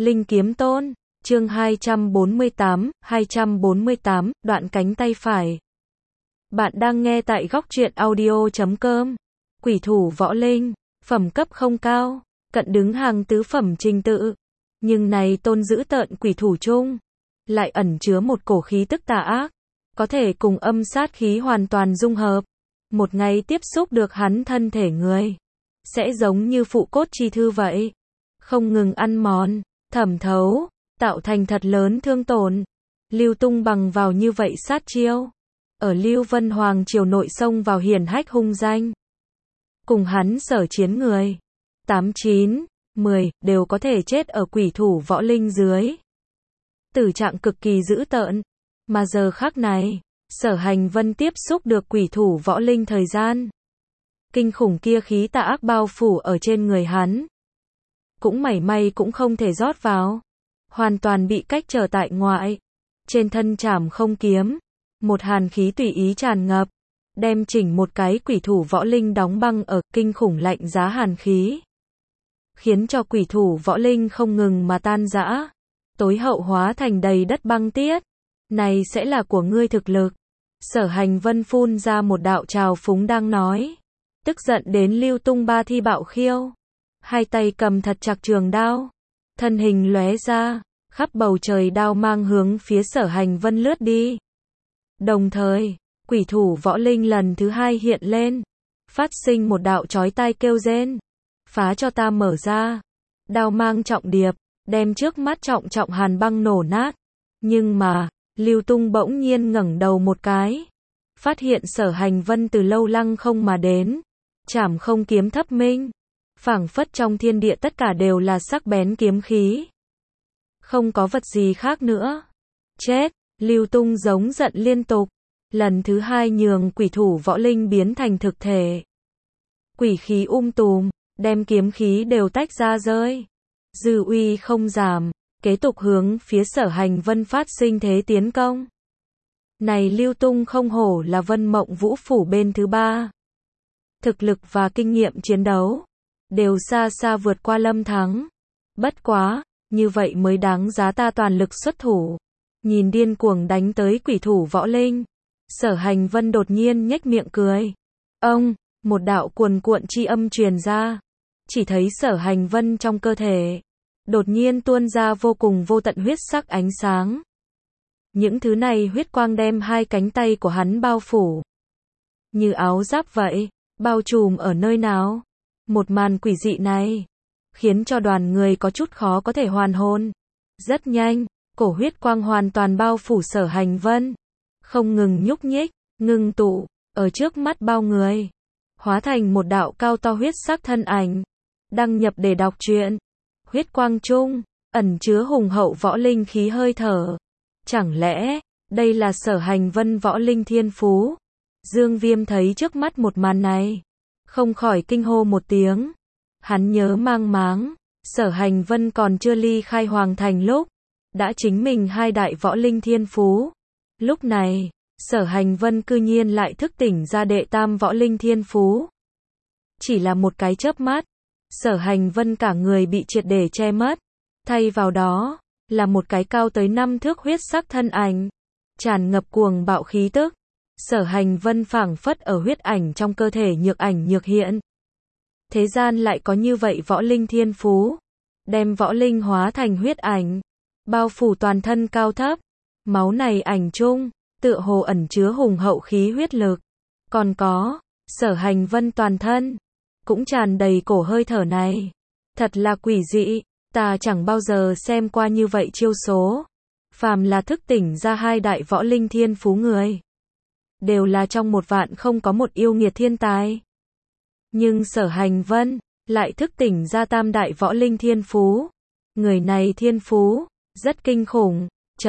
Linh Kiếm Tôn, chương 248, đoạn cánh tay phải. Bạn đang nghe tại góc truyện audio.com. Quỷ thủ võ linh, phẩm cấp không cao, cận đứng hàng tứ phẩm trình tự. Nhưng này tôn dữ tợn quỷ thủ chung, lại ẩn chứa một cổ khí tức tà ác, có thể cùng âm sát khí hoàn toàn dung hợp. Một ngày tiếp xúc được hắn thân thể người, sẽ giống như phụ cốt chi thư vậy, không ngừng ăn mòn, thẩm thấu, tạo thành thật lớn thương tổn. Lưu Tung bằng vào như vậy sát chiêu, ở Lưu Vân Hoàng triều nội xông vào hiển hách hung danh. Cùng hắn sở chiến người, 8, 9, 10, đều có thể chết ở quỷ thủ võ linh dưới. Tử trạng cực kỳ dữ tợn, mà giờ khắc này, Sở Hành Vân tiếp xúc được quỷ thủ võ linh thời gian. Kinh khủng kia khí tà ác bao phủ ở trên người hắn. Cũng mảy may cũng không thể rót vào. Hoàn toàn bị cách trở tại ngoại. Trên thân trảm không kiếm. Một hàn khí tùy ý tràn ngập. Đem chỉnh một cái quỷ thủ võ linh đóng băng ở kinh khủng lạnh giá hàn khí. Khiến cho quỷ thủ võ linh không ngừng mà tan rã. Tối hậu hóa thành đầy đất băng tiết. Này sẽ là của ngươi thực lực. Sở Hành Vân phun ra một đạo trào phúng đang nói. Tức giận đến Lưu Tung ba thi bạo khiêu. Hai tay cầm thật chặt trường đao. Thân hình lóe ra, khắp bầu trời đao mang hướng phía Sở Hành Vân lướt đi. Đồng thời, quỷ thủ võ linh lần thứ hai hiện lên. Phát sinh một đạo chói tai kêu rên. Phá cho ta mở ra. Đao mang trọng điệp, đem trước mắt trọng hàn băng nổ nát. Nhưng mà, Lưu Tung bỗng nhiên ngẩng đầu một cái. Phát hiện Sở Hành Vân từ lâu lăng không mà đến. Trảm không kiếm thấp minh. Phảng phất trong thiên địa tất cả đều là sắc bén kiếm khí. Không có vật gì khác nữa. Chết, Lưu Tung giống giận liên tục. Lần thứ hai nhường quỷ thủ võ linh biến thành thực thể. Quỷ khí tùm, đem kiếm khí đều tách ra rơi. Dư uy không giảm, kế tục hướng phía Sở Hành Vân phát sinh thế tiến công. Này Lưu Tung không hổ là Vân Mộng Vũ phủ bên thứ ba. Thực lực và kinh nghiệm chiến đấu đều xa xa vượt qua Lâm Thắng. Bất quá, như vậy mới đáng giá ta toàn lực xuất thủ. Nhìn điên cuồng đánh tới quỷ thủ võ linh, Sở Hành Vân đột nhiên nhếch miệng cười. Ông, một đạo cuồn cuộn chi âm truyền ra. Chỉ thấy Sở Hành Vân trong cơ thể đột nhiên tuôn ra vô cùng vô tận huyết sắc ánh sáng. Những thứ này huyết quang đem hai cánh tay của hắn bao phủ. Như áo giáp vậy, bao trùm ở nơi nào. Một màn quỷ dị này, khiến cho đoàn người có chút khó có thể hoàn hồn. Rất nhanh, cổ huyết quang hoàn toàn bao phủ Sở Hành Vân. Không ngừng nhúc nhích, ngưng tụ, ở trước mắt bao người. Hóa thành một đạo cao to huyết sắc thân ảnh. Đăng nhập để đọc truyện. Huyết quang trung, ẩn chứa hùng hậu võ linh khí hơi thở. Chẳng lẽ, đây là Sở Hành Vân võ linh thiên phú? Dương Viêm thấy trước mắt một màn này, không khỏi kinh hô một tiếng. Hắn nhớ mang máng, Sở Hành Vân còn chưa ly khai hoàng thành lúc, đã chính mình hai đại võ linh thiên phú. Lúc này, Sở Hành Vân cư nhiên lại thức tỉnh ra đệ tam võ linh thiên phú. Chỉ là một cái chớp mắt, Sở Hành Vân cả người bị triệt để che mất. Thay vào đó, là một cái cao tới 5 thước huyết sắc thân ảnh, tràn ngập cuồng bạo khí tức. Sở Hành Vân phảng phất ở huyết ảnh trong cơ thể nhược ảnh nhược hiện. Thế gian lại có như vậy võ linh thiên phú, đem võ linh hóa thành huyết ảnh, bao phủ toàn thân cao thấp. Máu này ảnh chung, tựa hồ ẩn chứa hùng hậu khí huyết lực. Còn có, Sở Hành Vân toàn thân cũng tràn đầy cổ hơi thở này. Thật là quỷ dị, ta chẳng bao giờ xem qua như vậy chiêu số. Phàm là thức tỉnh ra hai đại võ linh thiên phú người, đều là trong một vạn không có một yêu nghiệt thiên tài. Nhưng Sở Hành Vân lại thức tỉnh ra tam đại võ linh thiên phú. Người này thiên phú rất kinh khủng.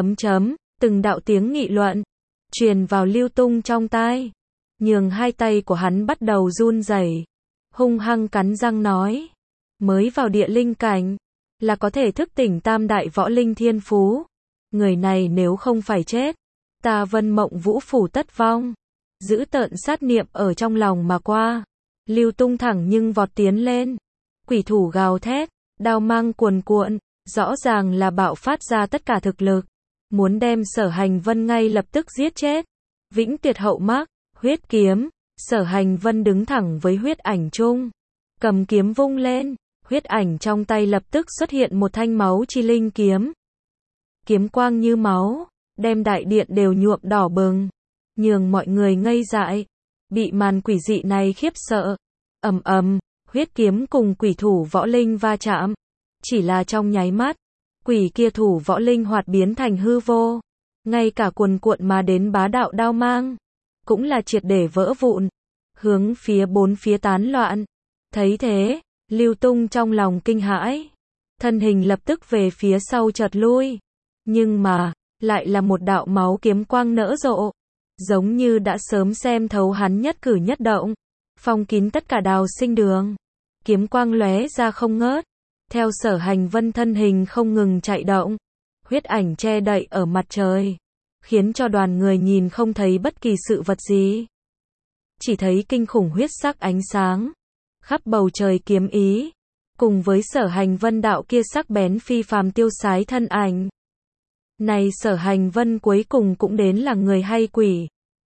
Từng đạo tiếng nghị luận truyền vào Lưu Tung trong tai, nhường hai tay của hắn bắt đầu run rẩy, hung hăng cắn răng nói: mới vào địa linh cảnh là có thể thức tỉnh tam đại võ linh thiên phú. Người này nếu không phải chết, ta Vân Mộng Vũ phủ tất vong. Giữ tợn sát niệm ở trong lòng mà qua, Lưu Tung thẳng nhưng vọt tiến lên. Quỷ thủ gào thét, đao mang cuồn cuộn, rõ ràng là bạo phát ra tất cả thực lực, muốn đem Sở Hành Vân ngay lập tức giết chết. Vĩnh Tuyệt Hậu Mác, huyết kiếm, Sở Hành Vân đứng thẳng với huyết ảnh chung, cầm kiếm vung lên, huyết ảnh trong tay lập tức xuất hiện một thanh máu chi linh kiếm. Kiếm quang như máu, đem đại điện đều nhuộm đỏ bừng, nhường mọi người ngây dại, bị màn quỷ dị này khiếp sợ. Ầm ầm, huyết kiếm cùng quỷ thủ võ linh va chạm, chỉ là trong nháy mắt, quỷ kia thủ võ linh hoạt biến thành hư vô, ngay cả cuồn cuộn mà đến bá đạo đao mang, cũng là triệt để vỡ vụn, hướng phía bốn phía tán loạn. Thấy thế, Lưu Tung trong lòng kinh hãi, thân hình lập tức về phía sau chợt lui, nhưng mà, lại là một đạo máu kiếm quang nở rộ, giống như đã sớm xem thấu hắn nhất cử nhất động, phong kín tất cả Đào Sinh đường. Kiếm quang lóe ra không ngớt, theo Sở Hành Vân thân hình không ngừng chạy động, huyết ảnh che đậy ở mặt trời, khiến cho đoàn người nhìn không thấy bất kỳ sự vật gì. Chỉ thấy kinh khủng huyết sắc ánh sáng, khắp bầu trời kiếm ý, cùng với Sở Hành Vân đạo kia sắc bén phi phàm tiêu sái thân ảnh. Này Sở Hành Vân cuối cùng cũng đến là người hay quỷ?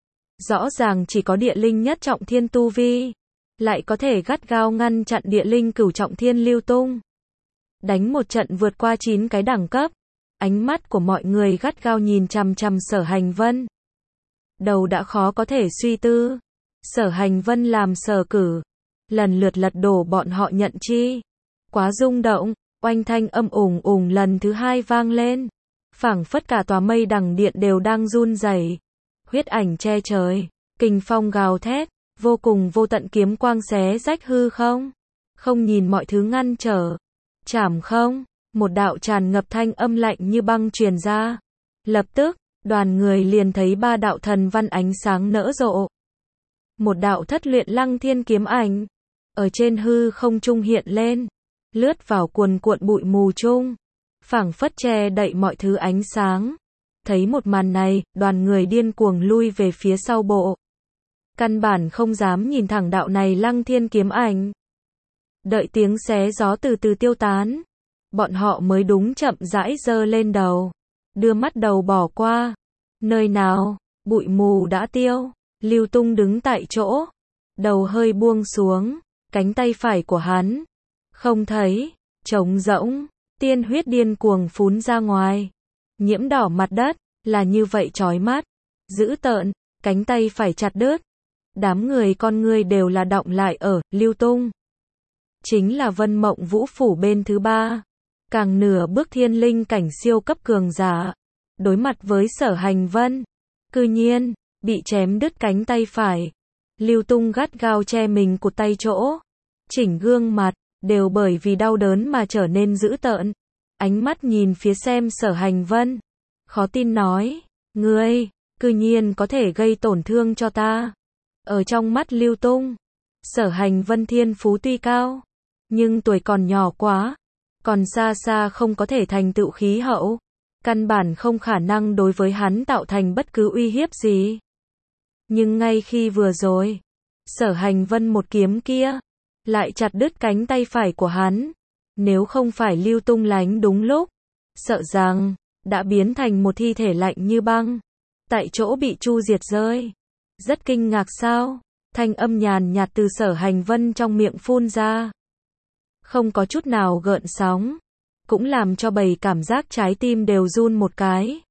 Rõ ràng chỉ có địa linh nhất trọng thiên tu vi, lại có thể gắt gao ngăn chặn địa linh cửu trọng thiên Lưu Tung. Đánh một trận vượt qua 9 cái đẳng cấp, ánh mắt của mọi người gắt gao nhìn chằm chằm Sở Hành Vân. Đầu đã khó có thể suy tư, Sở Hành Vân làm sở cử, lần lượt lật đổ bọn họ nhận chi. Quá rung động, oanh thanh âm ùng ùng lần thứ hai vang lên, phảng phất cả tòa mây đằng điện đều đang run rẩy. Huyết ảnh che trời, kình phong gào thét, vô cùng vô tận kiếm quang xé rách hư không, không nhìn mọi thứ ngăn trở. Chảm không, một đạo tràn ngập thanh âm lạnh như băng truyền ra. Lập tức, đoàn người liền thấy 3 đạo thần văn ánh sáng nở rộ. Một đạo thất luyện lăng thiên kiếm ảnh, ở trên hư không trung hiện lên, lướt vào cuồn cuộn bụi mù chung, phảng phất che đậy mọi thứ ánh sáng. Thấy một màn này, đoàn người điên cuồng lui về phía sau bộ. Căn bản không dám nhìn thẳng đạo này lăng thiên kiếm ảnh. Đợi tiếng xé gió từ từ tiêu tán, bọn họ mới đúng chậm rãi giơ lên đầu, đưa mắt đầu bỏ qua. Nơi nào, bụi mù đã tiêu, Lưu Tung đứng tại chỗ, đầu hơi buông xuống, cánh tay phải của hắn không thấy, trống rỗng, tiên huyết điên cuồng phún ra ngoài, nhiễm đỏ mặt đất, là như vậy chói mắt, dữ tợn, cánh tay phải chặt đứt. Đám người con ngươi đều là đọng lại ở Lưu Tung. Chính là Vân Mộng Vũ phủ bên thứ 3, càng nửa bước thiên linh cảnh siêu cấp cường giả, đối mặt với Sở Hành Vân, cư nhiên bị chém đứt cánh tay phải. Lưu Tung gắt gao che mình cụt tay chỗ, chỉnh gương mặt đều bởi vì đau đớn mà trở nên dữ tợn, ánh mắt nhìn phía xem Sở Hành Vân, khó tin nói, ngươi, cư nhiên có thể gây tổn thương cho ta. Ở trong mắt Lưu Tung, Sở Hành Vân thiên phú tuy cao, nhưng tuổi còn nhỏ quá, còn xa xa không có thể thành tựu khí hậu, căn bản không khả năng đối với hắn tạo thành bất cứ uy hiếp gì. Nhưng ngay khi vừa rồi, Sở Hành Vân một kiếm kia, lại chặt đứt cánh tay phải của hắn, nếu không phải Lưu Tung lánh đúng lúc, sợ rằng đã biến thành một thi thể lạnh như băng, tại chỗ bị chu diệt rơi. Rất kinh ngạc sao? Thanh âm nhàn nhạt từ Sở Hành Vân trong miệng phun ra, không có chút nào gợn sóng, cũng làm cho bầy cảm giác trái tim đều run một cái.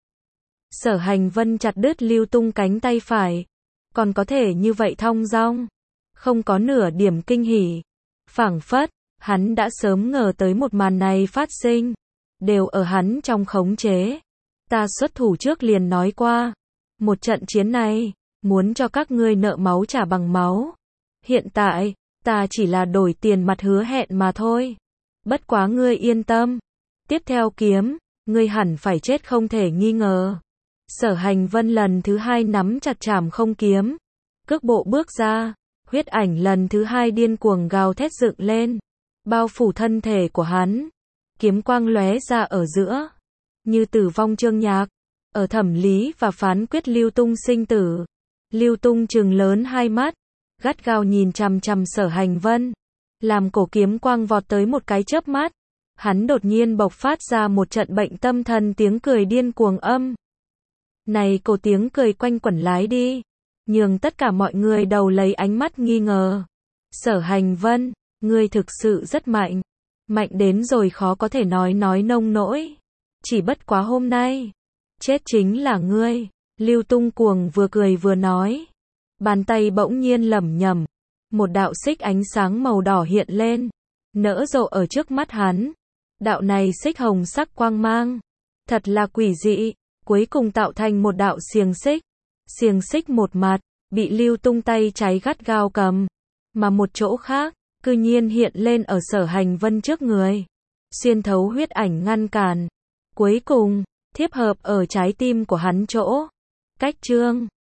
Sở Hành Vân chặt đứt Lưu Tung cánh tay phải, còn có thể như vậy thong dong, không có nửa điểm kinh hỉ, phảng phất hắn đã sớm ngờ tới một màn này phát sinh, đều ở hắn trong khống chế. Ta xuất thủ trước liền nói qua, một trận chiến này, muốn cho các ngươi nợ máu trả bằng máu. Hiện tại, ta chỉ là đổi tiền mặt hứa hẹn mà thôi. Bất quá ngươi yên tâm, tiếp theo kiếm, ngươi hẳn phải chết không thể nghi ngờ. Sở Hành Vân lần thứ 2 nắm chặt trảm không kiếm, cước bộ bước ra, huyết ảnh lần thứ 2 điên cuồng gào thét dựng lên, bao phủ thân thể của hắn. Kiếm quang lóe ra ở giữa, như Tử Vong chương nhạc, ở thẩm lý và phán quyết Lưu Tung sinh tử. Lưu Tung trừng lớn hai mắt, gắt gao nhìn chằm chằm Sở Hành Vân, làm cổ kiếm quang vọt tới một cái chớp mắt, hắn đột nhiên bộc phát ra một trận bệnh tâm thần tiếng cười điên cuồng âm. Này cổ tiếng cười quanh quẩn lái đi, nhường tất cả mọi người đầu lấy ánh mắt nghi ngờ. Sở Hành Vân, ngươi thực sự rất mạnh. Mạnh đến rồi khó có thể nói nông nỗi. Chỉ bất quá hôm nay, chết chính là ngươi. Lưu Tung Cuồng vừa cười vừa nói. Bàn tay bỗng nhiên lẩm nhẩm. Một đạo xích ánh sáng màu đỏ hiện lên, nở rộ ở trước mắt hắn. Đạo này xích hồng sắc quang mang, thật là quỷ dị, cuối cùng tạo thành một đạo xiềng xích. Xiềng xích một mặt, bị Lưu Tung tay cháy gắt gao cầm, mà một chỗ khác, cư nhiên hiện lên ở Sở Hành Vân trước người. Xuyên thấu huyết ảnh ngăn cản, cuối cùng, thiếp hợp ở trái tim của hắn chỗ. Cách chương